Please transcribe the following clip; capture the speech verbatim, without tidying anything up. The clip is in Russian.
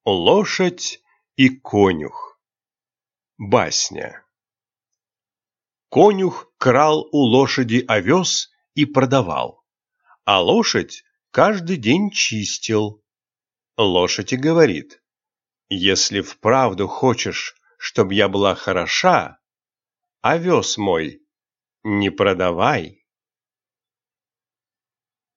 Лошадь и конюх. Басня. Конюх крал у лошади овес и продавал, а лошадь каждый день чистил. Лошадь и говорит: если вправду хочешь, чтоб я была хороша, овес мой не продавай.